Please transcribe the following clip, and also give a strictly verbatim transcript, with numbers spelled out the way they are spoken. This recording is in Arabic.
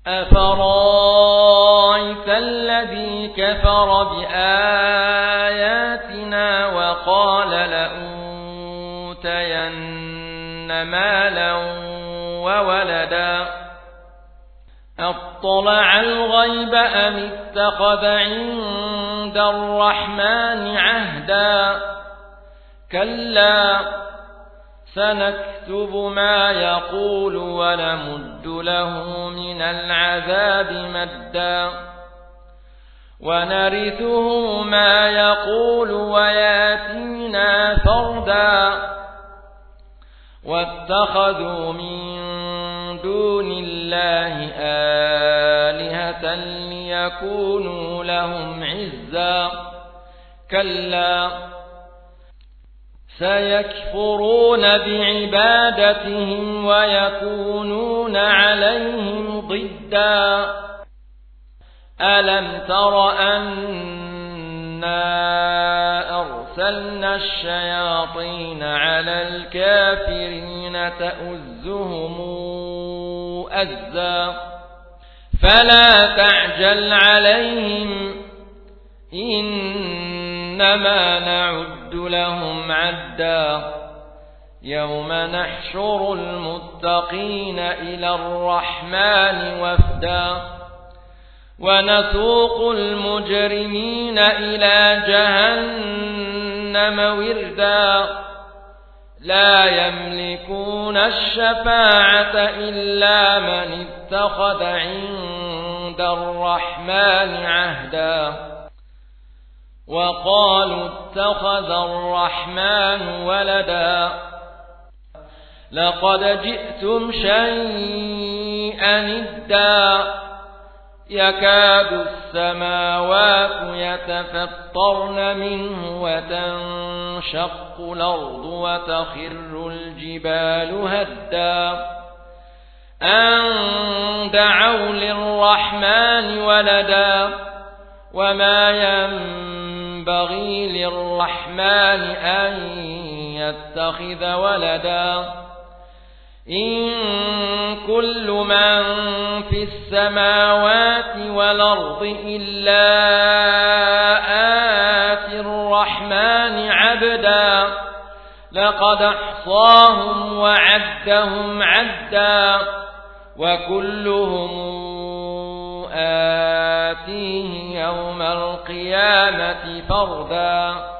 أفرايت الذي كفر بآياتنا وقال لأوتين مالا وولدا أطلع الغيب أم اتخذ عند الرحمن عهدا كلا سنكتب ما يقول ونمد له من العذاب مدا ونرثه ما يقول وياتينا فردا واتخذوا من دون الله آلهة ليكونوا لهم عزا كلا سيكفرون بعبادتهم ويكونون عليهم ضدا ألم تر أنا أرسلنا الشياطين على الكافرين تؤزهم أزا فلا تعجل عليهم إنما نعد لهم عدا يوم نحشر المتقين إلى الرحمن وفدا ونسوق المجرمين إلى جهنم وردا لا يملكون الشفاعة إلا من اتخذ عند الرحمن عهدا وقالوا اتخذ الرحمن ولدا لقد جئتم شيئا إدا يكاد السماوات يتفطرن منه وتنشق الأرض وتخر الجبال هدا أن دعوا للرحمن ولدا وما ينبغي للرحمن أن يتخذ ولدا إن كل من في السماوات والأرض إلا آتي الرحمن عبدا لقد أحصاهم وعدهم عدا وكلهم آتيه يوم القيامة فردا